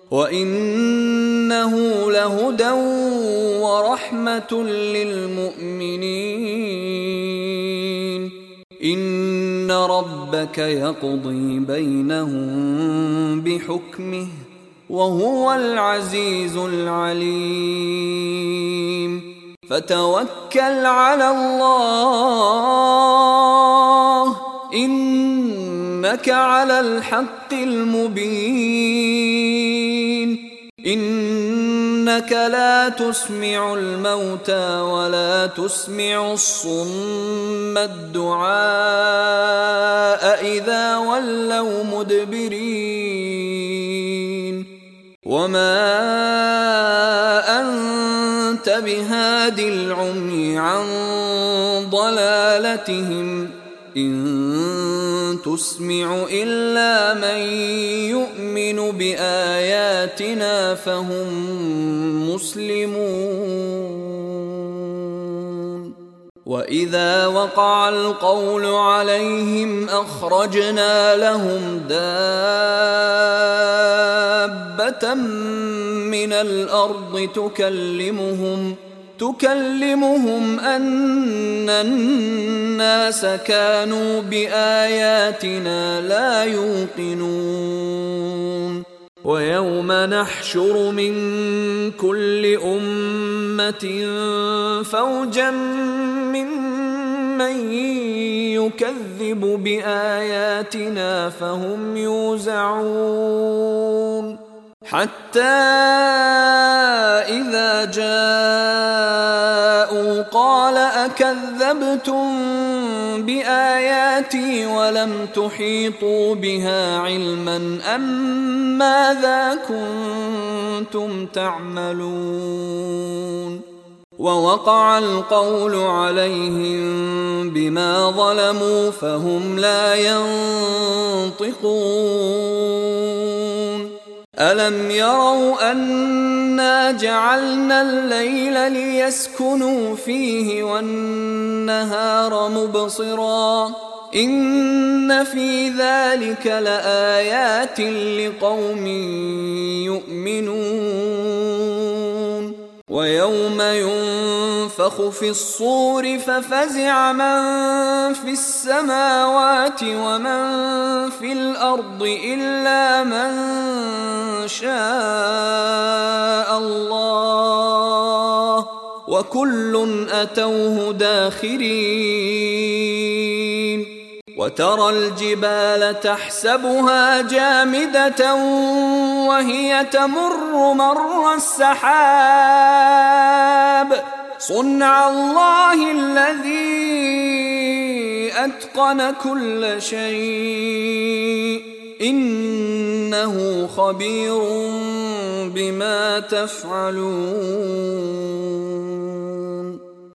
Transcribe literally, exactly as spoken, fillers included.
وإنه لهدى ورحمة للمؤمنين. إن ربك يقضي بينهم بحكمه وهو العزيز العليم. فتوكل على الله إنك على الحق المبين. إنك لا تسمع الموتى ولا تسمع الصم الدعاء إذا ولوا مدبرين. وما أنت بهاد العمي عن ضلالتهم إن تسمع إلا من يؤمن بآياتنا فهم مسلمون. وإذا وقع القول عليهم أخرجنا لهم دابة من الأرض تكلمهم تكلمهم أن الناس كانوا بآياتنا لا يوقنون. ويوم نحشر من كل أمة فوجا ممن يكذب بآياتنا فهم يوزعون. حتى إذا جاءوا قال أكذبتم بآياتي ولم تحيطوا بها علما أم ماذا كنتم تعملون. ووقع القول عليهم بما ظلموا فهم لا ينطقون. ألم يروا أنا جعلنا الليل ليسكنوا فيه والنهار مبصرا إن في ذلك لآيات لقوم يؤمنون. ويوم ينفخ في الصور ففزع من في السماوات ومن في الأرض إلا من شاء الله وكل أتوه داخرين. وترى الجبال تحسبها جامدة وهي تمر مر السحاب صنع الله الذي أتقن كل شيء إنه خبير بما تفعلون.